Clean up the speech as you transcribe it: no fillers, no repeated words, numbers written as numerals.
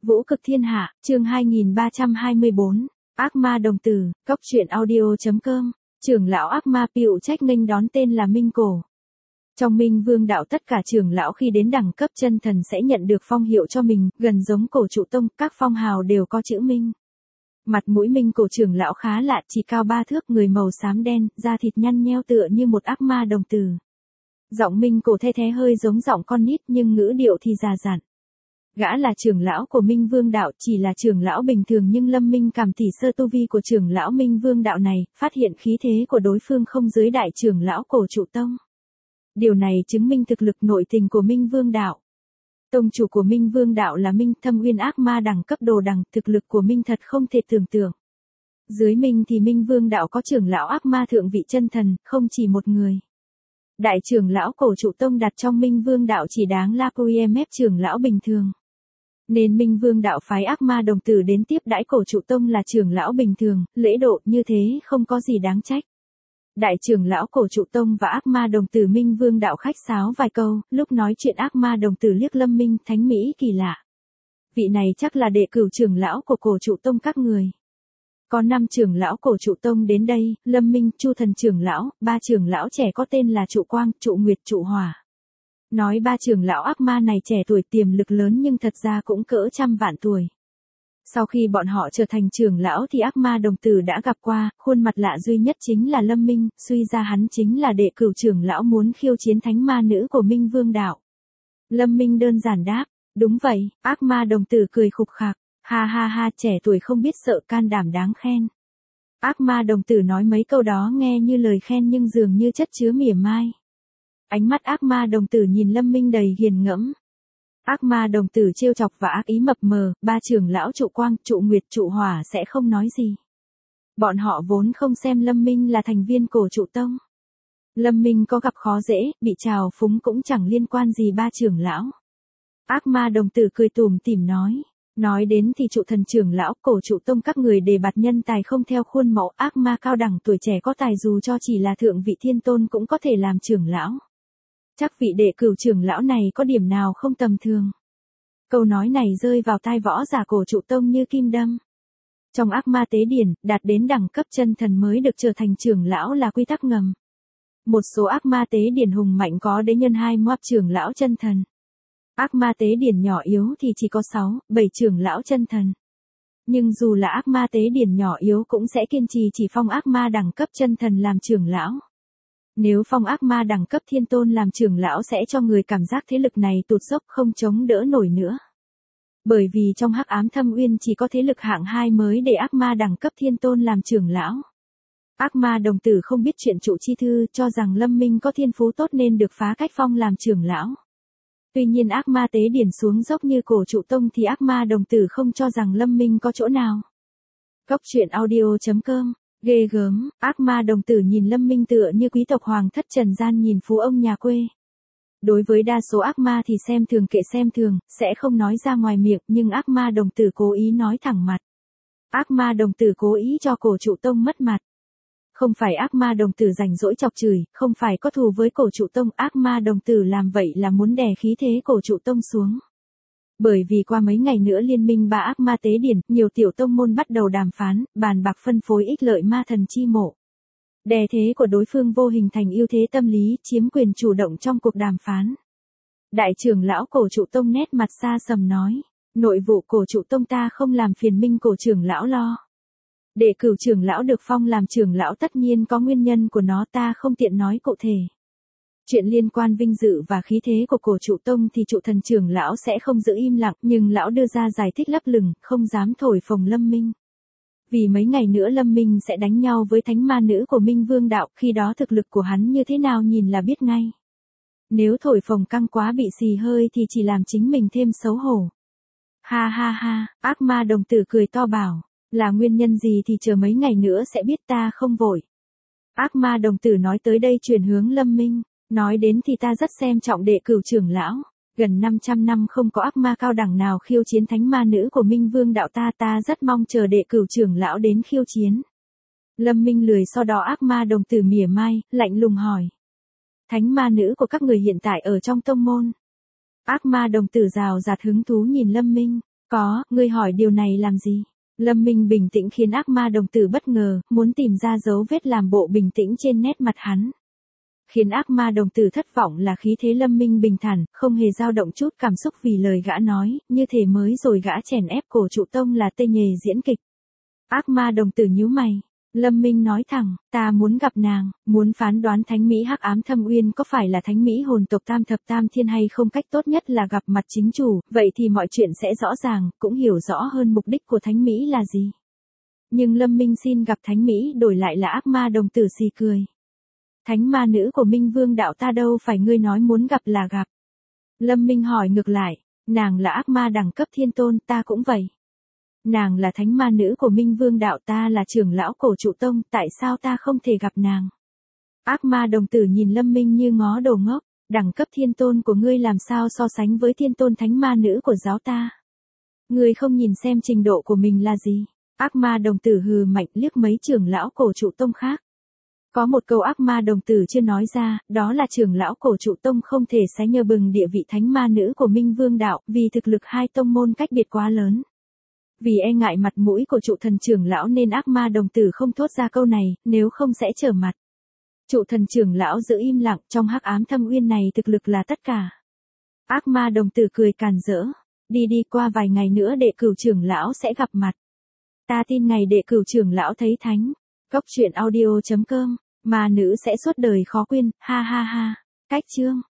Vũ cực thiên hạ, chương 2324, ác ma đồng tử, cóc truyện audio.com, trưởng lão ác ma Piệu Trách nghênh đón tên là Minh Cổ. Trong Minh Vương đạo tất cả trưởng lão khi đến đẳng cấp chân thần sẽ nhận được phong hiệu cho mình, gần giống Cổ Trụ Tông, các phong hào đều có chữ Minh. Mặt mũi Minh Cổ trưởng lão khá lạ, chỉ cao 3 thước, người màu xám đen, da thịt nhăn nheo tựa như một ác ma đồng tử. Giọng Minh Cổ the thé hơi giống giọng con nít nhưng ngữ điệu thì già dặn. Gã là trưởng lão của Minh Vương đạo, chỉ là trưởng lão bình thường nhưng Lâm Minh cảm tỉ sơ tu vi của trưởng lão Minh Vương đạo này, phát hiện khí thế của đối phương không dưới đại trưởng lão Cổ Trụ Tông. Điều này chứng minh thực lực nội tình của Minh Vương đạo. Tông chủ của Minh Vương đạo là Minh Thâm Uyên ác ma đẳng cấp đồ đẳng, thực lực của Minh thật không thể tưởng tượng. Dưới Minh thì Minh Vương đạo có trưởng lão ác ma thượng vị chân thần, không chỉ một người. Đại trưởng lão Cổ Trụ Tông đặt trong Minh Vương đạo chỉ đáng là QMF trưởng lão bình thường. Nên Minh Vương đạo phái ác ma đồng tử đến tiếp đãi Cổ Trụ Tông là trưởng lão bình thường, lễ độ như thế không có gì đáng trách. Đại trưởng lão Cổ Trụ Tông và ác ma đồng tử Minh Vương đạo khách sáo vài câu, lúc nói chuyện ác ma đồng tử liếc Lâm Minh thánh mỹ kỳ lạ. Vị này chắc là đệ cửu trưởng lão của Cổ Trụ Tông các người. Có 5 trưởng lão Cổ Trụ Tông đến đây, Lâm Minh, Chu Thần trưởng lão, 3 trưởng lão trẻ có tên là Trụ Quang, Trụ Nguyệt, Trụ Hỏa. Nói 3 trưởng lão ác ma này trẻ tuổi tiềm lực lớn nhưng thật ra cũng cỡ trăm vạn tuổi. Sau khi bọn họ trở thành trưởng lão thì ác ma đồng tử đã gặp qua, khuôn mặt lạ duy nhất chính là Lâm Minh, suy ra hắn chính là đệ cửu trưởng lão muốn khiêu chiến thánh ma nữ của Minh Vương đạo. Lâm Minh đơn giản đáp, đúng vậy, ác ma đồng tử cười khục khạc, ha ha ha, trẻ tuổi không biết sợ, can đảm đáng khen. Ác ma đồng tử nói mấy câu đó nghe như lời khen nhưng dường như chất chứa mỉa mai. Ánh mắt ác ma đồng tử nhìn Lâm Minh đầy hiền ngẫm. Ác ma đồng tử trêu chọc và ác ý mập mờ, 3 trưởng lão Trụ Quang, Trụ Nguyệt, Trụ Hỏa sẽ không nói gì. Bọn họ vốn không xem Lâm Minh là thành viên Cổ Trụ Tông. Lâm Minh có gặp khó dễ, bị trào phúng cũng chẳng liên quan gì 3 trưởng lão. Ác ma đồng tử cười tủm tỉm nói đến thì Trụ Thần trưởng lão Cổ Trụ Tông các người đề bạt nhân tài không theo khuôn mẫu, ác ma cao đẳng tuổi trẻ có tài dù cho chỉ là thượng vị thiên tôn cũng có thể làm trưởng lão. Chắc vị đệ cửu trưởng lão này có điểm nào không tầm thường. Câu nói này rơi vào tai võ giả Cổ Trụ Tông như kim đâm. Trong ác ma tế điển, đạt đến đẳng cấp chân thần mới được trở thành trưởng lão là quy tắc ngầm. Một số ác ma tế điển hùng mạnh có đế nhân 2 moab trưởng lão chân thần. Ác ma tế điển nhỏ yếu thì chỉ có 6, 7 trưởng lão chân thần. Nhưng dù là ác ma tế điển nhỏ yếu cũng sẽ kiên trì chỉ phong ác ma đẳng cấp chân thần làm trưởng lão. Nếu phong ác ma đẳng cấp thiên tôn làm trưởng lão sẽ cho người cảm giác thế lực này tụt dốc không chống đỡ nổi nữa. Bởi vì trong hắc ám thâm uyên chỉ có thế lực hạng 2 mới để ác ma đẳng cấp thiên tôn làm trưởng lão. Ác ma đồng tử không biết chuyện Trụ Chi Thư, cho rằng Lâm Minh có thiên phú tốt nên được phá cách phong làm trưởng lão. Tuy nhiên ác ma tế điển xuống dốc như Cổ Trụ Tông thì ác ma đồng tử không cho rằng Lâm Minh có chỗ nào. Cóc truyện audio.com. Ghê gớm, ác ma đồng tử nhìn Lâm Minh tựa như quý tộc hoàng thất trần gian nhìn phú ông nhà quê. Đối với đa số ác ma thì xem thường kệ xem thường, sẽ không nói ra ngoài miệng, nhưng ác ma đồng tử cố ý nói thẳng mặt. Ác ma đồng tử cố ý cho Cổ Trụ Tông mất mặt. Không phải ác ma đồng tử rảnh rỗi chọc chửi, không phải có thù với Cổ Trụ Tông, ác ma đồng tử làm vậy là muốn đè khí thế Cổ Trụ Tông xuống. Bởi vì qua mấy ngày nữa liên minh 3 ác ma tế điển, nhiều tiểu tông môn bắt đầu đàm phán, bàn bạc phân phối ích lợi ma thần chi mộ. Đè thế của đối phương vô hình thành ưu thế tâm lý, chiếm quyền chủ động trong cuộc đàm phán. Đại trưởng lão Cổ Trụ Tông nét mặt xa sầm nói, nội vụ Cổ Trụ Tông ta không làm phiền Minh Cổ trưởng lão lo. Đệ cửu trưởng lão được phong làm trưởng lão tất nhiên có nguyên nhân của nó, ta không tiện nói cụ thể. Chuyện liên quan vinh dự và khí thế của Cổ Trụ Tông thì Trụ Thần trưởng lão sẽ không giữ im lặng, nhưng lão đưa ra giải thích lấp lửng, không dám thổi phồng Lâm Minh. Vì mấy ngày nữa Lâm Minh sẽ đánh nhau với thánh ma nữ của Minh Vương đạo, khi đó thực lực của hắn như thế nào nhìn là biết ngay. Nếu thổi phồng căng quá bị xì hơi thì chỉ làm chính mình thêm xấu hổ. Ha ha ha, ác ma đồng tử cười to bảo, là nguyên nhân gì thì chờ mấy ngày nữa sẽ biết, ta không vội. Ác ma đồng tử nói tới đây chuyển hướng Lâm Minh. Nói đến thì ta rất xem trọng đệ cửu trưởng lão, gần 500 năm không có ác ma cao đẳng nào khiêu chiến thánh ma nữ của Minh Vương đạo ta rất mong chờ đệ cửu trưởng lão đến khiêu chiến. Lâm Minh lười so đo ác ma đồng tử mỉa mai, lạnh lùng hỏi. Thánh ma nữ của các người hiện tại ở trong tông môn. Ác ma đồng tử rào rạt hứng thú nhìn Lâm Minh, Có, ngươi hỏi điều này làm gì? Lâm Minh bình tĩnh khiến ác ma đồng tử bất ngờ, muốn tìm ra dấu vết làm bộ bình tĩnh trên nét mặt hắn. Khiến ác ma đồng tử thất vọng là khí thế Lâm Minh bình thản, không hề dao động chút cảm xúc vì lời gã nói, như thể mới rồi gã chèn ép cổ trụ tông là tê nhề diễn kịch. Ác ma đồng tử nhíu mày. Lâm Minh nói thẳng, ta muốn gặp nàng, muốn phán đoán thánh Mỹ Hắc Ám Thâm Uyên có phải là thánh Mỹ hồn tộc tam thập tam thiên hay không, cách tốt nhất là gặp mặt chính chủ, vậy thì mọi chuyện sẽ rõ ràng, cũng hiểu rõ hơn mục đích của thánh Mỹ là gì. Nhưng Lâm Minh xin gặp thánh Mỹ đổi lại là ác ma đồng tử xì cười. Thánh ma nữ của Minh Vương đạo ta đâu phải ngươi nói muốn gặp là gặp. Lâm Minh hỏi ngược lại, nàng là ác ma đẳng cấp thiên tôn, ta cũng vậy. Nàng là thánh ma nữ của Minh Vương đạo, ta là trưởng lão cổ trụ tông, tại sao ta không thể gặp nàng? Ác ma đồng tử nhìn Lâm Minh như ngó đồ ngốc, đẳng cấp thiên tôn của ngươi làm sao so sánh với thiên tôn thánh ma nữ của giáo ta? Ngươi không nhìn xem trình độ của mình là gì? Ác ma đồng tử hừ mạnh liếc mấy trưởng lão cổ trụ tông khác. Có một câu ác ma đồng tử chưa nói ra, đó là trưởng lão cổ trụ tông không thể sánh nhờ bừng địa vị thánh ma nữ của Minh Vương đạo, vì thực lực hai tông môn cách biệt quá lớn. Vì e ngại mặt mũi của trụ thần trưởng lão nên ác ma đồng tử không thốt ra câu này, nếu không sẽ trở mặt. Trụ thần trưởng lão giữ im lặng, trong Hắc Ám Thâm Uyên này thực lực là tất cả. Ác ma đồng tử cười càn rỡ, đi qua vài ngày nữa đệ cửu trưởng lão sẽ gặp mặt. Ta tin ngày đệ cửu trưởng lão thấy thánh. Cốc truyện audio.com, ma nữ sẽ suốt đời khó quên, ha ha ha. Cách chương